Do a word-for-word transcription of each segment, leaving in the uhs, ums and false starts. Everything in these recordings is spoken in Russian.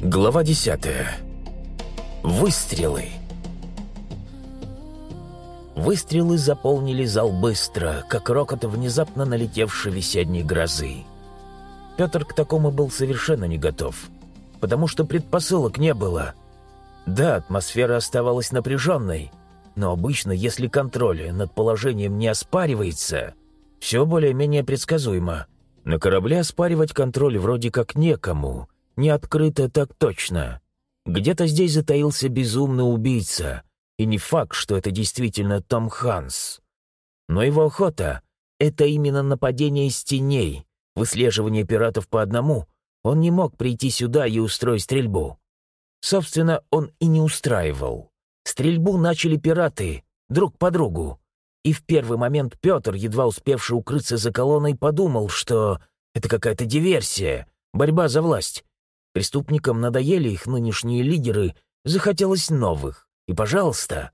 Глава десятая. Выстрелы. Выстрелы заполнили зал быстро, как рокот внезапно налетевшей весенней грозы. Петр к такому был совершенно не готов, потому что предпосылок не было. Да, атмосфера оставалась напряженной, но обычно, если контроль над положением не оспаривается, все более-менее предсказуемо. На корабле оспаривать контроль вроде как некому, не открыто так точно. Где-то здесь затаился безумный убийца, и не факт, что это действительно Том Ханс. Но его охота — это именно нападение из теней, выслеживание пиратов по одному. Он не мог прийти сюда и устроить стрельбу. Собственно, он и не устраивал. Стрельбу начали пираты, друг по другу. И в первый момент Петр, едва успевший укрыться за колонной, подумал, что это какая-то диверсия, борьба за власть. Преступникам надоели их нынешние лидеры, захотелось новых. И пожалуйста.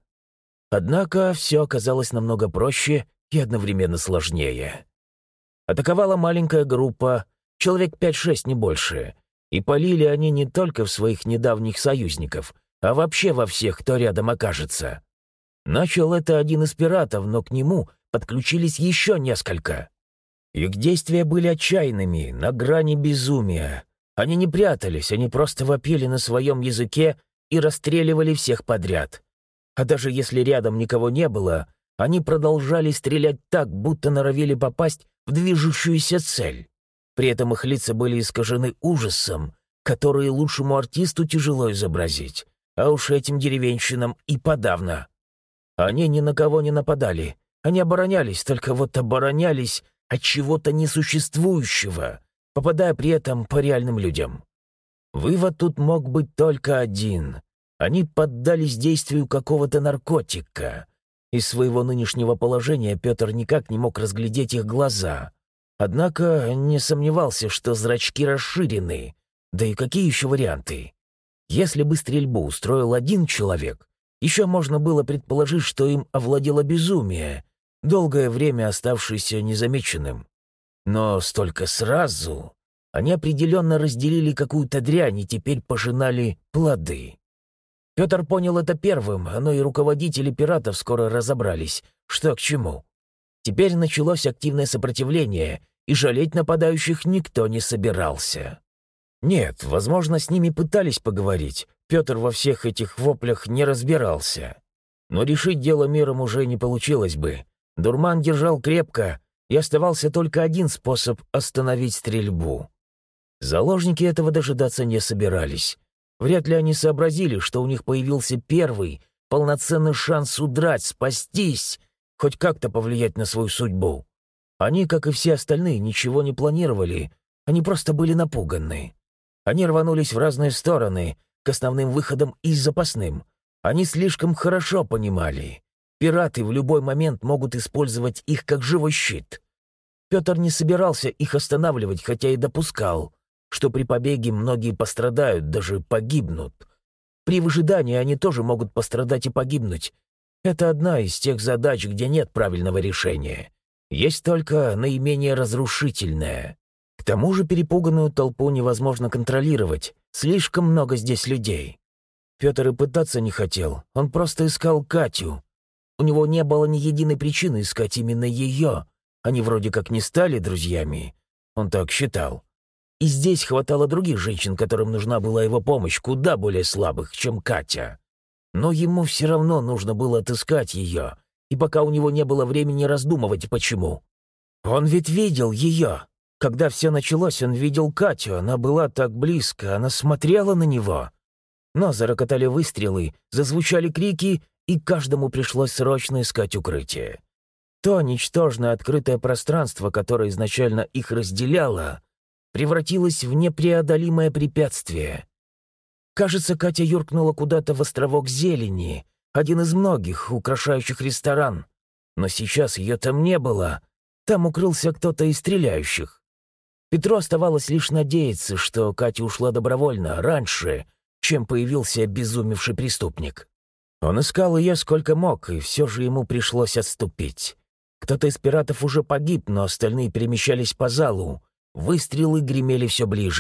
Однако все оказалось намного проще и одновременно сложнее. Атаковала маленькая группа, человек пять-шесть, не больше. И полили они не только в своих недавних союзников, а вообще во всех, кто рядом окажется. Начал это один из пиратов, но к нему подключились еще несколько. Их действия были отчаянными, на грани безумия. Они не прятались, они просто вопили на своем языке и расстреливали всех подряд. А даже если рядом никого не было, они продолжали стрелять так, будто норовили попасть в движущуюся цель. При этом их лица были искажены ужасом, который лучшему артисту тяжело изобразить, а уж этим деревенщинам и подавно. Они ни на кого не нападали, они оборонялись, только вот оборонялись от чего-то несуществующего, попадая при этом по реальным людям. Вывод тут мог быть только один. Они поддались действию какого-то наркотика. Из своего нынешнего положения Петр никак не мог разглядеть их глаза. Однако не сомневался, что зрачки расширены. Да и какие еще варианты? Если бы стрельбу устроил один человек, еще можно было предположить, что им овладело безумие, долгое время оставшееся незамеченным. Но столько сразу. Они определенно разделили какую-то дрянь и теперь пожинали плоды. Петр понял это первым, но и руководители пиратов скоро разобрались, что к чему. Теперь началось активное сопротивление, и жалеть нападающих никто не собирался. Нет, возможно, с ними пытались поговорить. Петр во всех этих воплях не разбирался. Но решить дело миром уже не получилось бы. Дурман держал крепко, и оставался только один способ остановить стрельбу. Заложники этого дожидаться не собирались. Вряд ли они сообразили, что у них появился первый, полноценный шанс удрать, спастись, хоть как-то повлиять на свою судьбу. Они, как и все остальные, ничего не планировали, они просто были напуганы. Они рванулись в разные стороны, к основным выходам и запасным. Они слишком хорошо понимали. Пираты в любой момент могут использовать их как живой щит. Петр не собирался их останавливать, хотя и допускал, что при побеге многие пострадают, даже погибнут. При выжидании они тоже могут пострадать и погибнуть. Это одна из тех задач, где нет правильного решения. Есть только наименее разрушительное. К тому же перепуганную толпу невозможно контролировать. Слишком много здесь людей. Петр и пытаться не хотел. Он просто искал Катю. У него не было ни единой причины искать именно ее. Они вроде как не стали друзьями. Он так считал. И здесь хватало других женщин, которым нужна была его помощь, куда более слабых, чем Катя. Но ему все равно нужно было отыскать ее, и пока у него не было времени раздумывать, почему. Он ведь видел ее. Когда все началось, он видел Катю, она была так близко, она смотрела на него. Но зарокотали выстрелы, зазвучали крики, и каждому пришлось срочно искать укрытие. То ничтожное открытое пространство, которое изначально их разделяло, превратилось в непреодолимое препятствие. Кажется, Катя юркнула куда-то в островок зелени, один из многих, украшающих ресторан. Но сейчас ее там не было. Там укрылся кто-то из стреляющих. Петру оставалось лишь надеяться, что Катя ушла добровольно, раньше, чем появился обезумевший преступник. Он искал ее сколько мог, и все же ему пришлось отступить. Кто-то из пиратов уже погиб, но остальные перемещались по залу. Выстрелы гремели все ближе.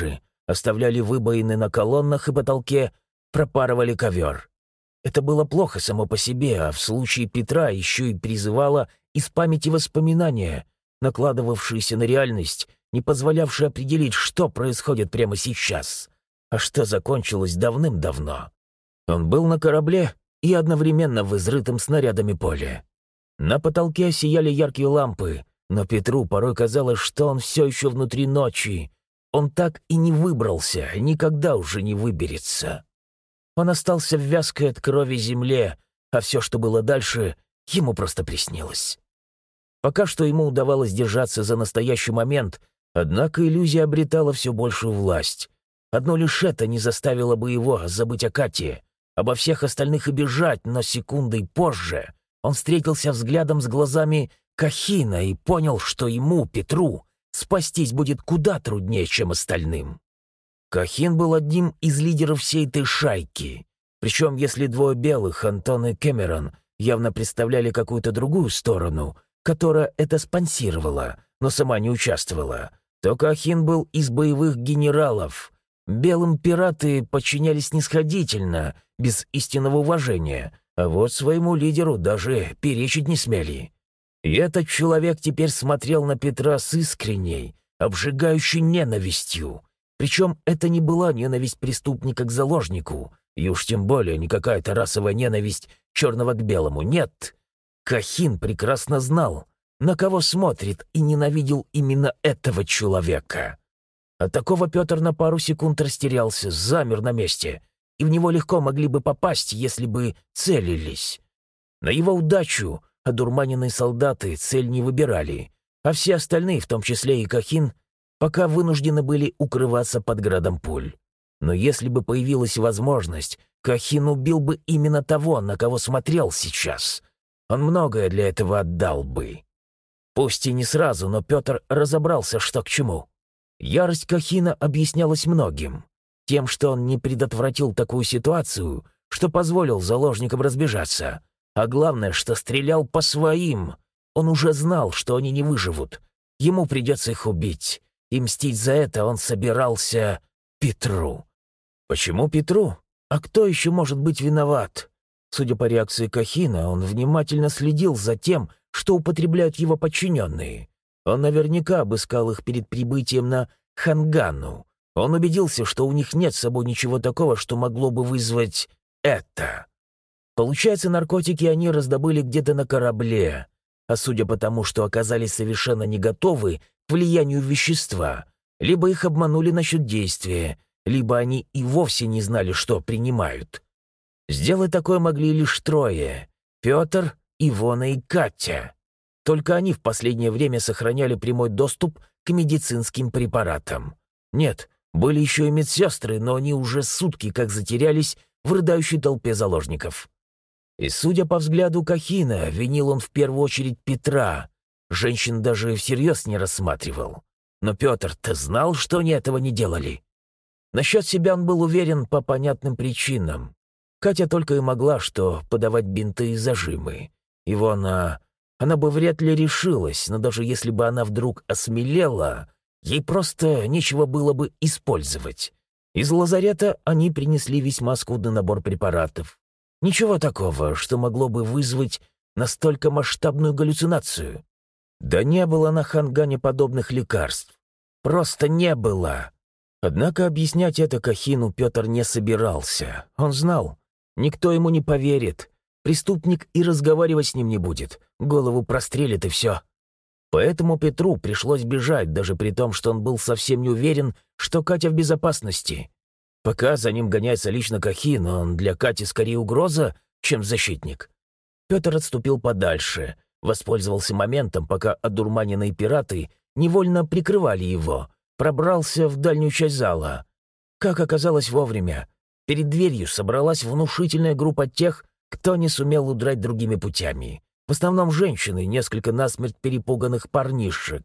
оставляли выбоины на колоннах и потолке, пропарывали ковер. Это было плохо само по себе, а в случае Петра еще и призывало из памяти воспоминания, накладывавшиеся на реальность, не позволявшие определить, что происходит прямо сейчас, а что закончилось давным-давно. Он был на корабле и одновременно в изрытом снарядами поле. На потолке сияли яркие лампы, но Петру порой казалось, что он все еще внутри ночи. Он так и не выбрался, никогда уже не выберется. Он остался в вязкой от крови земле, а все, что было дальше, ему просто приснилось. Пока что ему удавалось держаться за настоящий момент, однако иллюзия обретала все большую власть. Одно лишь это не заставило бы его забыть о Кате, обо всех остальных и бежать, но секундой позже он встретился взглядом с глазами Кахина и понял, что ему, Петру, спастись будет куда труднее, чем остальным. Кахин был одним из лидеров всей этой шайки. Причем, если двое белых, Антон и Кэмерон, явно представляли какую-то другую сторону, которая это спонсировала, но сама не участвовала, то Кахин был из боевых генералов. Белым пираты подчинялись снисходительно, без истинного уважения, а вот своему лидеру даже перечить не смели. И этот человек теперь смотрел на Петра с искренней, обжигающей ненавистью. Причем это не была ненависть преступника к заложнику, и уж тем более не какая-то расовая ненависть черного к белому, нет. Кахин прекрасно знал, на кого смотрит, и ненавидел именно этого человека. От такого Петр на пару секунд растерялся, замер на месте, и в него легко могли бы попасть, если бы целились. На его удачу одурманенные солдаты цель не выбирали, а все остальные, в том числе и Кахин, пока вынуждены были укрываться под градом пуль. Но если бы появилась возможность, Кахин убил бы именно того, на кого смотрел сейчас. Он многое для этого отдал бы. Пусть и не сразу, но Петр разобрался, что к чему. Ярость Кахина объяснялась многим. Тем, что он не предотвратил такую ситуацию, что позволил заложникам разбежаться. А главное, что стрелял по своим. Он уже знал, что они не выживут. Ему придется их убить. И мстить за это он собирался Петру. Почему Петру? А кто еще может быть виноват? Судя по реакции Кахина, он внимательно следил за тем, что употребляют его подчиненные. Он наверняка обыскал их перед прибытием на Хангану. Он убедился, что у них нет с собой ничего такого, что могло бы вызвать это. Получается, наркотики они раздобыли где-то на корабле, а судя по тому, что оказались совершенно не готовы к влиянию вещества, либо их обманули насчет действия, либо они и вовсе не знали, что принимают. Сделать такое могли лишь трое — Петр, Ивона и Катя. Только они в последнее время сохраняли прямой доступ к медицинским препаратам. Нет, были еще и медсестры, но они уже сутки как затерялись в рыдающей толпе заложников. И, судя по взгляду Кахина, винил он в первую очередь Петра. Женщин даже всерьез не рассматривал. Но Петр-то знал, что они этого не делали. Насчет себя он был уверен по понятным причинам. Катя только и могла что подавать бинты и зажимы. Ивона... Она бы вряд ли решилась, но даже если бы она вдруг осмелела, ей просто нечего было бы использовать. Из лазарета они принесли весьма скудный набор препаратов. Ничего такого, что могло бы вызвать настолько масштабную галлюцинацию. Да не было на Хангане подобных лекарств. Просто не было. Однако объяснять это Кахину Петр не собирался. Он знал, никто ему не поверит. Преступник и разговаривать с ним не будет. Голову прострелит и все. Поэтому Петру пришлось бежать, даже при том, что он был совсем не уверен, что Катя в безопасности. Пока за ним гоняется лично Кахин, он для Кати скорее угроза, чем защитник. Петр отступил подальше, воспользовался моментом, пока одурманенные пираты невольно прикрывали его, пробрался в дальнюю часть зала. Как оказалось вовремя, перед дверью собралась внушительная группа тех, кто не сумел удрать другими путями. В основном женщины, несколько насмерть перепуганных парнишек.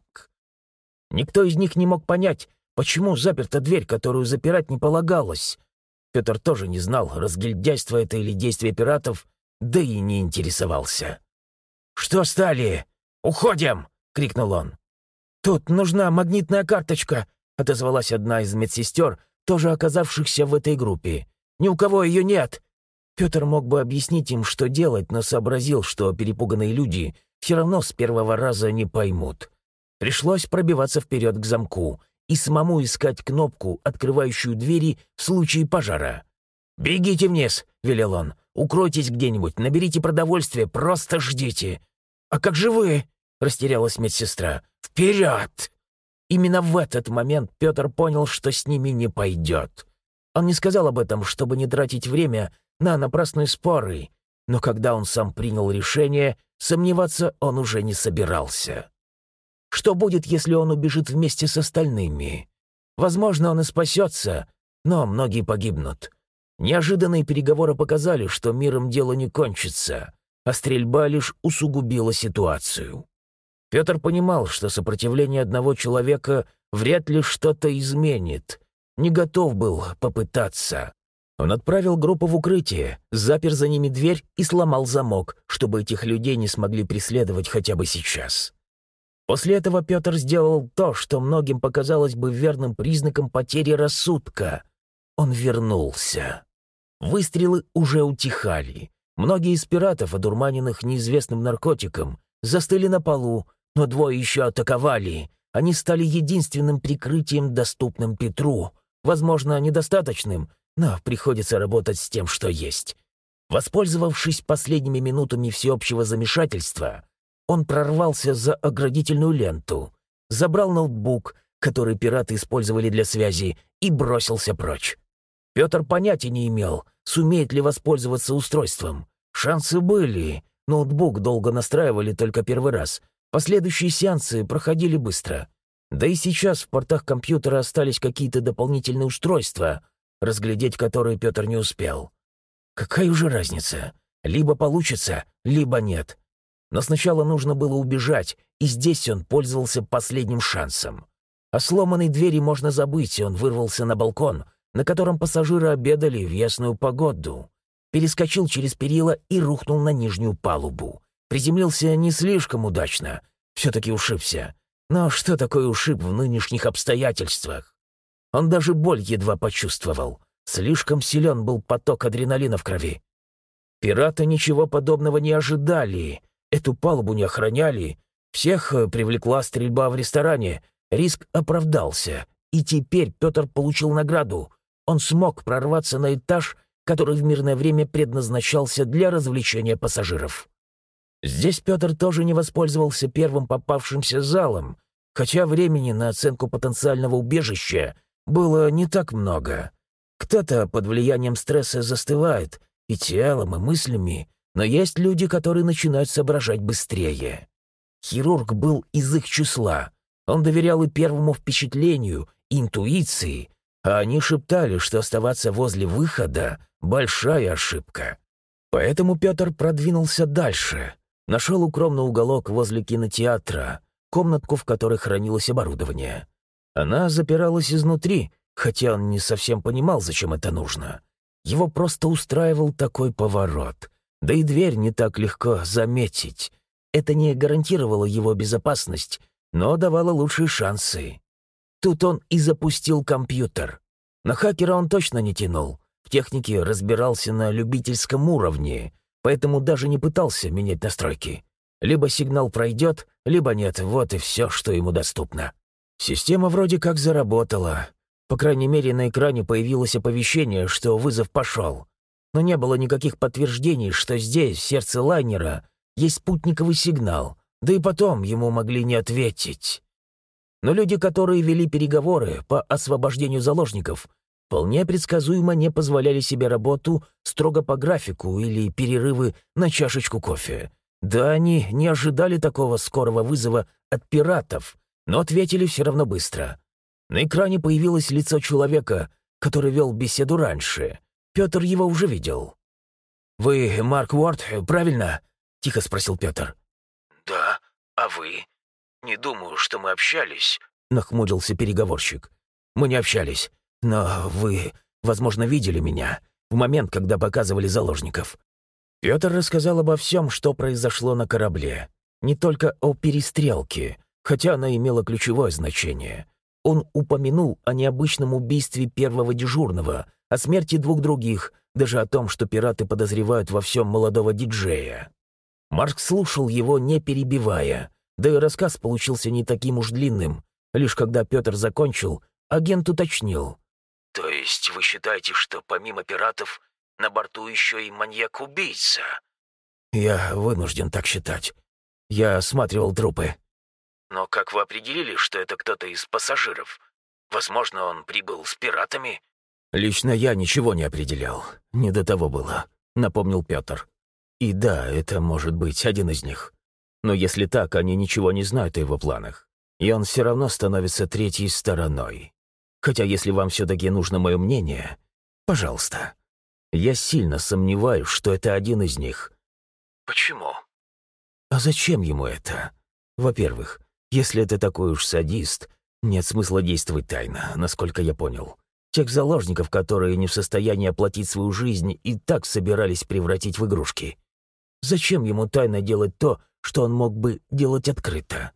Никто из них не мог понять, почему заперта дверь, которую запирать не полагалось. Петр тоже не знал, разгильдяйство это или действие пиратов, да и не интересовался. «Что стали? Уходим!» — крикнул он. «Тут нужна магнитная карточка», — отозвалась одна из медсестер, тоже оказавшихся в этой группе. Ни у кого ее нет!» Петр мог бы объяснить им, что делать, но сообразил, что перепуганные люди все равно с первого раза не поймут. Пришлось пробиваться вперед к замку и самому искать кнопку, открывающую двери в случае пожара. «Бегите вниз!» — велел он. «Укройтесь где-нибудь, наберите продовольствие, просто ждите!» «А как же вы?» — растерялась медсестра. «Вперед!» Именно в этот момент Петр понял, что с ними не пойдет. Он не сказал об этом, чтобы не тратить время на напрасные споры, но когда он сам принял решение, сомневаться он уже не собирался. Что будет, если он убежит вместе с остальными? Возможно, он и спасется, но многие погибнут. Неожиданные переговоры показали, что миром дело не кончится, а стрельба лишь усугубила ситуацию. Петр понимал, что сопротивление одного человека вряд ли что-то изменит. Не готов был попытаться. Он отправил группу в укрытие, запер за ними дверь и сломал замок, чтобы этих людей не смогли преследовать хотя бы сейчас. После этого Петр сделал то, что многим показалось бы верным признаком потери рассудка. Он вернулся. Выстрелы уже утихали. Многие из пиратов, одурманенных неизвестным наркотиком, застыли на полу, но двое еще атаковали. Они стали единственным прикрытием, доступным Петру. Возможно, недостаточным, но приходится работать с тем, что есть. Воспользовавшись последними минутами всеобщего замешательства, он прорвался за оградительную ленту, забрал ноутбук, который пираты использовали для связи, и бросился прочь. Петр понятия не имел, сумеет ли воспользоваться устройством. Шансы были. Ноутбук долго настраивали только первый раз. Последующие сеансы проходили быстро. Да и сейчас в портах компьютера остались какие-то дополнительные устройства, разглядеть которые Петр не успел. Какая уже разница? Либо получится, либо нет. Но сначала нужно было убежать, и здесь он пользовался последним шансом. О сломанной двери можно забыть, и он вырвался на балкон, на котором пассажиры обедали в ясную погоду. Перескочил через перила и рухнул на нижнюю палубу. Приземлился не слишком удачно, все-таки ушибся. Но что такое ушиб в нынешних обстоятельствах? Он даже боль едва почувствовал. Слишком силен был поток адреналина в крови. Пираты ничего подобного не ожидали. Эту палубу не охраняли. Всех привлекла стрельба в ресторане. Риск оправдался. И теперь Петр получил награду. Он смог прорваться на этаж, который в мирное время предназначался для развлечения пассажиров. Здесь Петр тоже не воспользовался первым попавшимся залом, хотя времени на оценку потенциального убежища было не так много. Кто-то под влиянием стресса застывает и телом, и мыслями, но есть люди, которые начинают соображать быстрее. Хирург был из их числа. Он доверял и первому впечатлению, и интуиции, а они шептали, что оставаться возле выхода — большая ошибка. Поэтому Петр продвинулся дальше. Нашел укромный уголок возле кинотеатра, комнатку, в которой хранилось оборудование. Она запиралась изнутри, хотя он не совсем понимал, зачем это нужно. Его просто устраивал такой поворот. Да и дверь не так легко заметить. Это не гарантировало его безопасность, но давало лучшие шансы. Тут он и запустил компьютер. На хакера он точно не тянул. В технике разбирался на любительском уровне, поэтому даже не пытался менять настройки. Либо сигнал пройдет, либо нет, вот и все, что ему доступно. Система вроде как заработала. По крайней мере, на экране появилось оповещение, что вызов пошел. Но не было никаких подтверждений, что здесь, в сердце лайнера, есть спутниковый сигнал, да и потом ему могли не ответить. Но люди, которые вели переговоры по освобождению заложников, вполне предсказуемо не позволяли себе работу строго по графику или перерывы на чашечку кофе. Да, они не ожидали такого скорого вызова от пиратов, но ответили все равно быстро. На экране появилось лицо человека, который вел беседу раньше. Петр его уже видел. «Вы Марк Уорд, правильно?» — тихо спросил Петр. «Да, а вы?» «Не думаю, что мы общались», — нахмурился переговорщик. «Мы не общались, но вы, возможно, видели меня в момент, когда показывали заложников». Петр рассказал обо всем, что произошло на корабле. Не только о перестрелке, хотя она имела ключевое значение. Он упомянул о необычном убийстве первого дежурного, о смерти двух других, даже о том, что пираты подозревают во всем молодого диджея. Марк слушал его, не перебивая, да и рассказ получился не таким уж длинным. Лишь когда Петр закончил, агент уточнил. «То есть вы считаете, что помимо пиратов на борту еще и маньяк-убийца?» «Я вынужден так считать. Я осматривал трупы». «Но как вы определили, что это кто-то из пассажиров? Возможно, он прибыл с пиратами?» «Лично я ничего не определял. Не до того было», — напомнил Петр. «И да, это может быть один из них. Но если так, они ничего не знают о его планах. И он все равно становится третьей стороной. Хотя если вам все-таки нужно мое мнение, пожалуйста. Я сильно сомневаюсь, что это один из них». «Почему?» «А зачем ему это? Во-первых, если это такой уж садист, нет смысла действовать тайно, насколько я понял. Тех заложников, которые не в состоянии оплатить свою жизнь, и так собирались превратить в игрушки. Зачем ему тайно делать то, что он мог бы делать открыто?»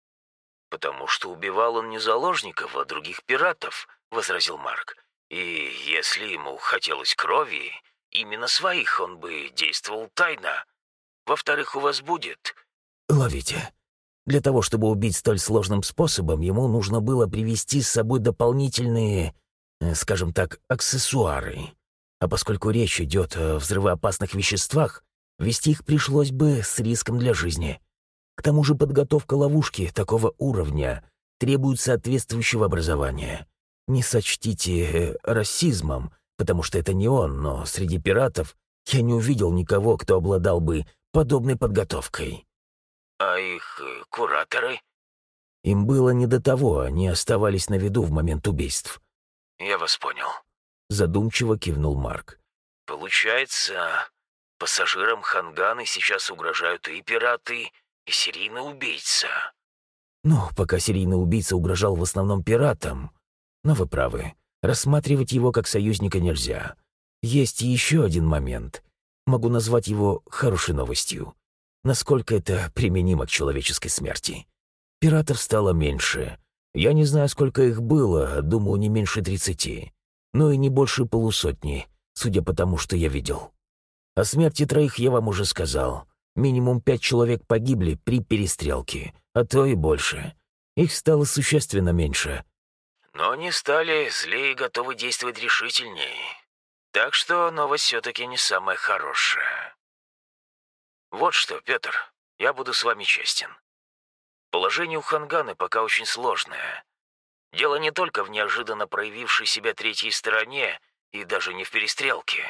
«Потому что убивал он не заложников, а других пиратов», — возразил Марк. «И если ему хотелось крови, именно своих, он бы действовал тайно. Во-вторых, у вас будет...» «Ловите. Для того, чтобы убить столь сложным способом, ему нужно было привезти с собой дополнительные, скажем так, аксессуары. А поскольку речь идет о взрывоопасных веществах, везти их пришлось бы с риском для жизни. К тому же подготовка ловушки такого уровня требует соответствующего образования. Не сочтите расизмом, потому что это не он, но среди пиратов я не увидел никого, кто обладал бы подобной подготовкой». «А их кураторы?» «Им было не до того, они оставались на виду в момент убийств». «Я вас понял», — задумчиво кивнул Марк. «Получается, пассажирам Ханганы сейчас угрожают и пираты, и серийный убийца». «Ну, пока серийный убийца угрожал в основном пиратам. Но вы правы, рассматривать его как союзника нельзя. Есть еще один момент. Могу назвать его хорошей новостью. Насколько это применимо к человеческой смерти. Пиратов стало меньше. Я не знаю, сколько их было, думаю, не меньше тридцати. Но и не больше полусотни, судя по тому, что я видел. О смерти троих я вам уже сказал. Минимум пять человек погибли при перестрелке, а то и больше. Их стало существенно меньше. Но они стали злее и готовы действовать решительнее. Так что новость все-таки не самая хорошая. Вот что, Петр, я буду с вами честен. Положение у Ханганы пока очень сложное. Дело не только в неожиданно проявившей себя третьей стороне и даже не в перестрелке.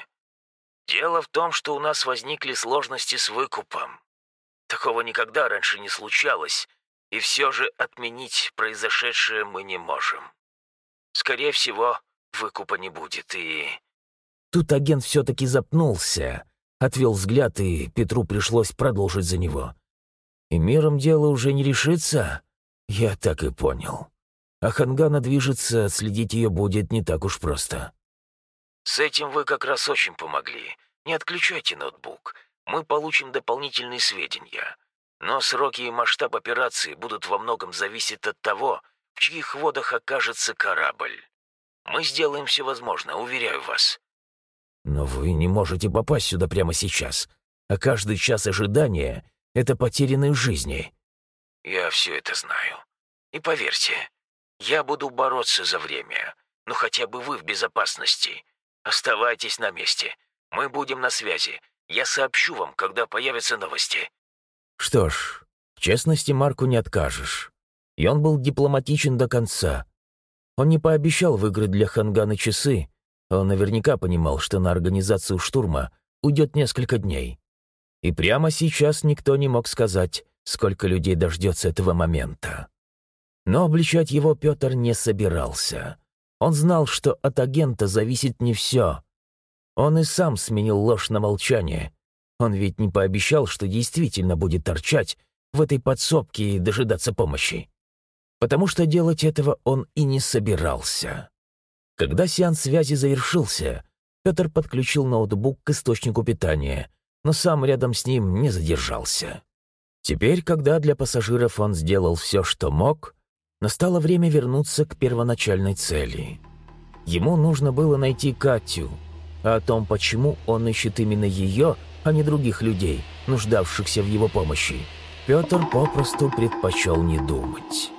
Дело в том, что у нас возникли сложности с выкупом. Такого никогда раньше не случалось, и все же отменить произошедшее мы не можем. Скорее всего, выкупа не будет, и...» Тут агент все-таки запнулся, отвел взгляд, и Петру пришлось продолжить за него. «И миром дело уже не решится?» «Я так и понял. А Хангана движется, отследить ее будет не так уж просто». «С этим вы как раз очень помогли. Не отключайте ноутбук. Мы получим дополнительные сведения. Но сроки и масштаб операции будут во многом зависеть от того, в чьих водах окажется корабль. Мы сделаем все возможное, уверяю вас». «Но вы не можете попасть сюда прямо сейчас, а каждый час ожидания — это потерянные жизни». «Я все это знаю. И поверьте, я буду бороться за время, но хотя бы вы в безопасности. Оставайтесь на месте. Мы будем на связи. Я сообщу вам, когда появятся новости». Что ж, в честности Марку не откажешь. И он был дипломатичен до конца. Он не пообещал выиграть для Ханганы часы. Он наверняка понимал, что на организацию штурма уйдет несколько дней. И прямо сейчас никто не мог сказать, сколько людей дождется этого момента. Но обличать его Петр не собирался. Он знал, что от агента зависит не все. Он и сам сменил ложь на молчание. Он ведь не пообещал, что действительно будет торчать в этой подсобке и дожидаться помощи. Потому что делать этого он и не собирался. Когда сеанс связи завершился, Петр подключил ноутбук к источнику питания, но сам рядом с ним не задержался. Теперь, когда для пассажиров он сделал все, что мог, Настало время вернуться к первоначальной цели. Ему нужно было найти Катю, а о том, почему он ищет именно ее, а не других людей, нуждавшихся в его помощи, Петр попросту предпочел не думать.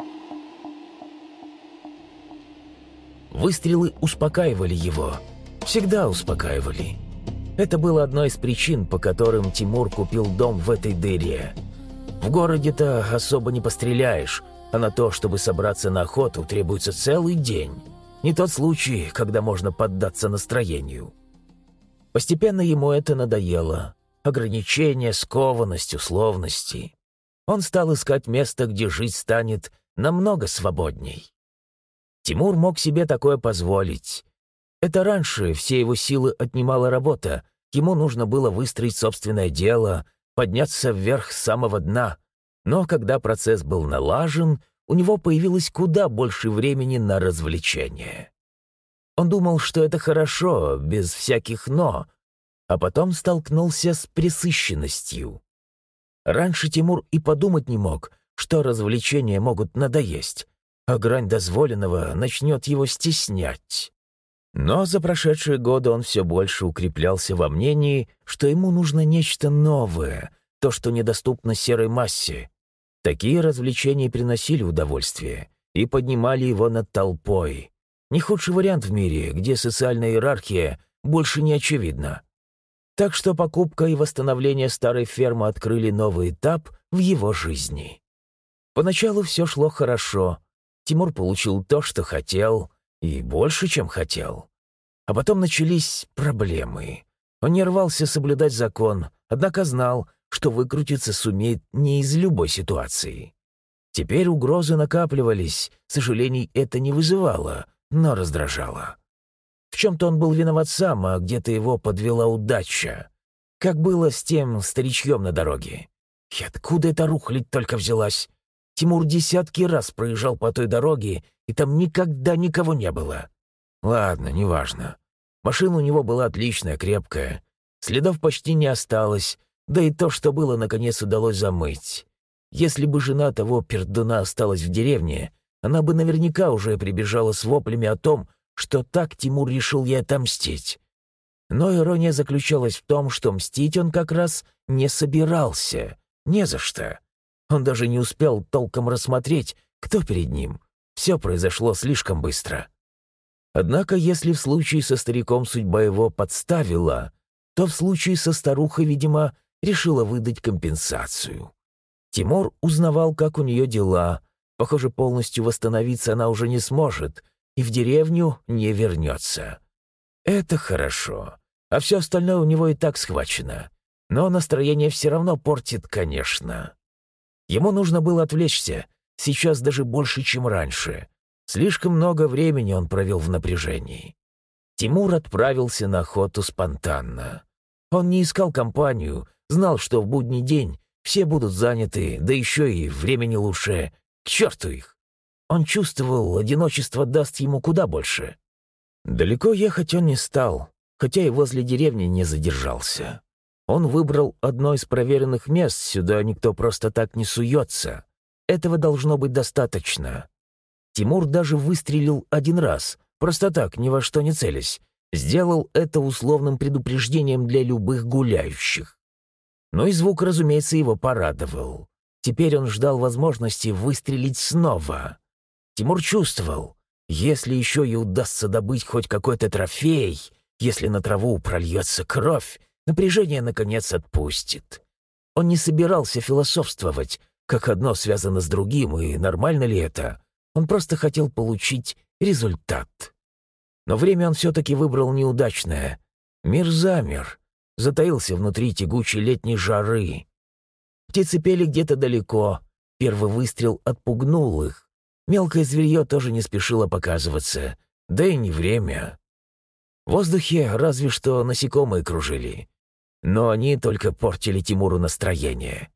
Выстрелы успокаивали его. Всегда успокаивали. Это было одной из причин, по которым Тимур купил дом в этой дыре. В городе-то особо не постреляешь, а на то, чтобы собраться на охоту, требуется целый день. Не тот случай, когда можно поддаться настроению. Постепенно ему это надоело. Ограничения, скованность, условности. Он стал искать место, где жить станет намного свободней. Тимур мог себе такое позволить. Это раньше все его силы отнимала работа. Ему нужно было выстроить собственное дело, подняться вверх с самого дна. Но когда процесс был налажен, у него появилось куда больше времени на развлечения. Он думал, что это хорошо, без всяких «но», а потом столкнулся с пресыщенностью. Раньше Тимур и подумать не мог, что развлечения могут надоесть, а грань дозволенного начнет его стеснять. Но за прошедшие годы он все больше укреплялся во мнении, что ему нужно нечто новое, то, что недоступно серой массе. Такие развлечения приносили удовольствие и поднимали его над толпой. Не худший вариант в мире, где социальная иерархия больше не очевидна. Так что покупка и восстановление старой фермы открыли новый этап в его жизни. Поначалу все шло хорошо. Тимур получил то, что хотел, и больше, чем хотел. А потом начались проблемы. Он не рвался соблюдать закон, однако знал, что выкрутиться сумеет не из любой ситуации. Теперь угрозы накапливались, сожалений это не вызывало, но раздражало. В чем-то он был виноват сам, а где-то его подвела удача. Как было с тем старичьем на дороге. И откуда эта рухлядь только взялась? Тимур десятки раз проезжал по той дороге, и там никогда никого не было. Ладно, неважно. Машина у него была отличная, крепкая. Следов почти не осталось, да и то, что было, наконец удалось замыть. Если бы жена того пердуна осталась в деревне, она бы наверняка уже прибежала с воплями о том, что так Тимур решил ей отомстить. Но ирония заключалась в том, что мстить он как раз не собирался. Не за что. Он даже не успел толком рассмотреть, кто перед ним. Все произошло слишком быстро. Однако, если в случае со стариком судьба его подставила, то в случае со старухой, видимо, решила выдать компенсацию. Тимур узнавал, как у нее дела. Похоже, полностью восстановиться она уже не сможет и в деревню не вернется. Это хорошо. А все остальное у него и так схвачено. Но настроение все равно портит, конечно. Ему нужно было отвлечься, сейчас даже больше, чем раньше. Слишком много времени он провел в напряжении. Тимур отправился на охоту спонтанно. Он не искал компанию, знал, что в будний день все будут заняты, да еще и времени лучше. К черту их! Он чувствовал, одиночество даст ему куда больше. Далеко ехать он не стал, хотя и возле деревни не задержался. Он выбрал одно из проверенных мест, сюда никто просто так не суется. Этого должно быть достаточно. Тимур даже выстрелил один раз, просто так, ни во что не целясь. Сделал это условным предупреждением для любых гуляющих. Но и звук, разумеется, его порадовал. Теперь он ждал возможности выстрелить снова. Тимур чувствовал, если еще и удастся добыть хоть какой-то трофей, если на траву прольется кровь, напряжение, наконец, отпустит. Он не собирался философствовать, как одно связано с другим, и нормально ли это. Он просто хотел получить результат. Но время он все-таки выбрал неудачное. Мир замер, затаился внутри тягучей летней жары. Птицы пели где-то далеко, первый выстрел отпугнул их. Мелкое зверье тоже не спешило показываться, да и не время. В воздухе разве что насекомые кружили, но они только портили Тимуру настроение.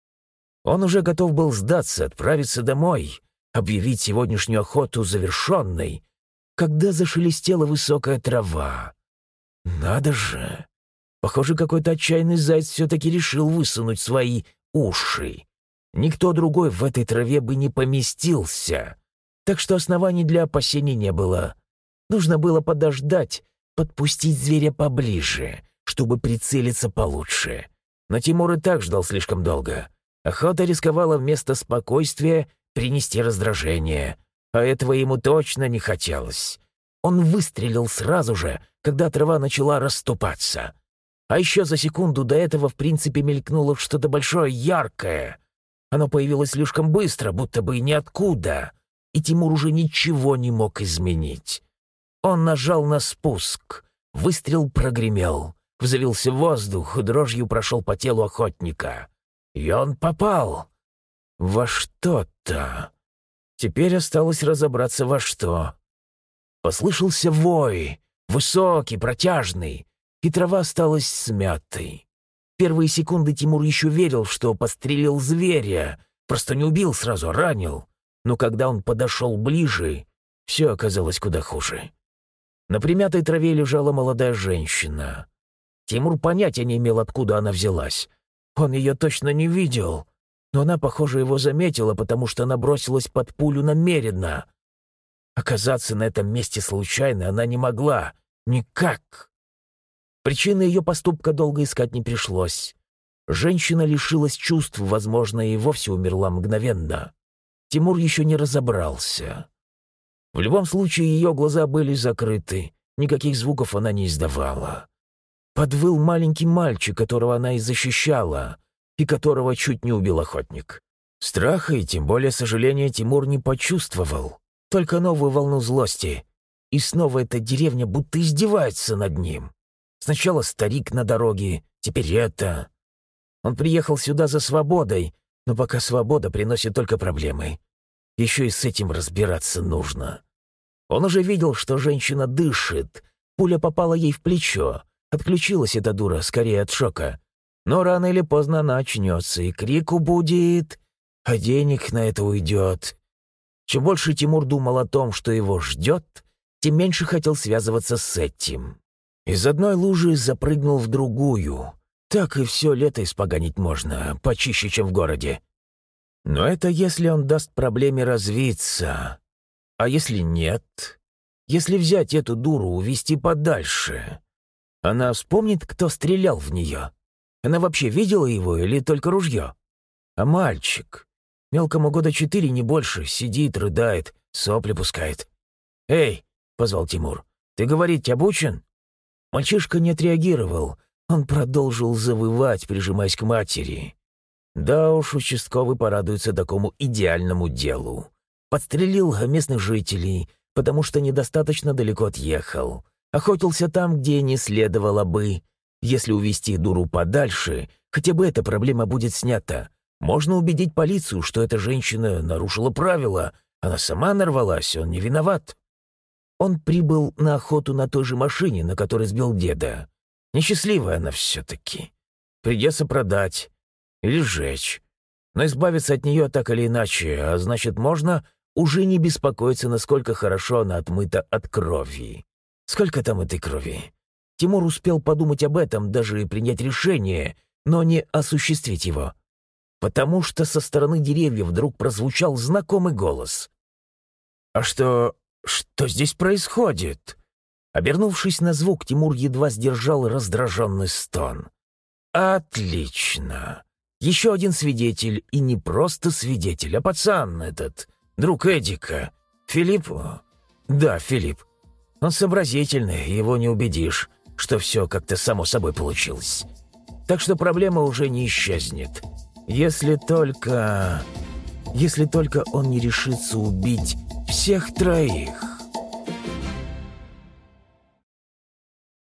Он уже готов был сдаться, отправиться домой, объявить сегодняшнюю охоту завершенной, когда зашелестела высокая трава. Надо же! Похоже, какой-то отчаянный заяц все-таки решил высунуть свои уши. Никто другой в этой траве бы не поместился. так что оснований для опасений не было. Нужно было подождать, подпустить зверя поближе, чтобы прицелиться получше. Но Тимур и так ждал слишком долго. Охота рисковала вместо спокойствия принести раздражение, а этого ему точно не хотелось. Он выстрелил сразу же, когда трава начала расступаться. А еще за секунду до этого в принципе мелькнуло что-то большое, яркое. Оно появилось слишком быстро, будто бы и ниоткуда, и Тимур уже ничего не мог изменить. Он нажал на спуск, выстрел прогремел, взвился в воздух, дрожью прошел по телу охотника. И он попал во что-то. Теперь осталось разобраться во что. Послышался вой, высокий, протяжный, и трава осталась смятой. Первые секунды Тимур еще верил, что подстрелил зверя, просто не убил сразу, а ранил. Но когда он подошел ближе, все оказалось куда хуже. На примятой траве лежала молодая женщина. Тимур понятия не имел, откуда она взялась. Он ее точно не видел, но она, похоже, его заметила, потому что она бросилась под пулю намеренно. Оказаться на этом месте случайно она не могла. Никак. Причины ее поступка долго искать не пришлось. Женщина лишилась чувств, возможно, и вовсе умерла мгновенно. Тимур еще не разобрался. В любом случае, ее глаза были закрыты, никаких звуков она не издавала. Подвыл маленький мальчик, которого она и защищала, и которого чуть не убил охотник. Страха и тем более сожаления Тимур не почувствовал, только новую волну злости. И снова эта деревня будто издевается над ним. Сначала старик на дороге, теперь это. Он приехал сюда за свободой, но пока свобода приносит только проблемы. Еще и с этим разбираться нужно. Он уже видел, что женщина дышит. Пуля попала ей в плечо. Отключилась эта дура, скорее от шока. Но рано или поздно она очнется, и крику будет, а денег на это уйдет. Чем больше Тимур думал о том, что его ждет, тем меньше хотел связываться с этим. Из одной лужи запрыгнул в другую. Так и все лето испоганить можно, почище, чем в городе. Но это если он даст проблеме развиться. А если нет? Если взять эту дуру, увести подальше? Она вспомнит, кто стрелял в нее? Она вообще видела его или только ружье? А мальчик? Мелкому года четыре, не больше, сидит, рыдает, сопли пускает. «Эй!» — позвал Тимур. «Ты говорить обучен?» Мальчишка не отреагировал. Он продолжил завывать, прижимаясь к матери. Да уж, участковый порадуется такому идеальному делу. Подстрелил местных жителей, потому что недостаточно далеко отъехал. Охотился там, где не следовало бы. Если увести дуру подальше, хотя бы эта проблема будет снята. Можно убедить полицию, что эта женщина нарушила правила. Она сама нарвалась, он не виноват. Он прибыл на охоту на той же машине, на которой сбил деда. Несчастливая она все-таки. Придется продать или сжечь. Но избавиться от нее так или иначе, а значит, можно уже не беспокоиться, насколько хорошо она отмыта от крови. Сколько там этой крови? Тимур успел подумать об этом, даже принять решение, но не осуществить его. Потому что со стороны деревьев вдруг прозвучал знакомый голос. «А что... что здесь происходит?» Обернувшись на звук, Тимур едва сдержал раздраженный стон. «Отлично! Еще один свидетель, и не просто свидетель, а пацан этот, друг Эдика. Филипп? Да, Филипп. Он сообразительный, его не убедишь, что все как-то само собой получилось. Так что проблема уже не исчезнет. Если только... если только он не решится убить всех троих».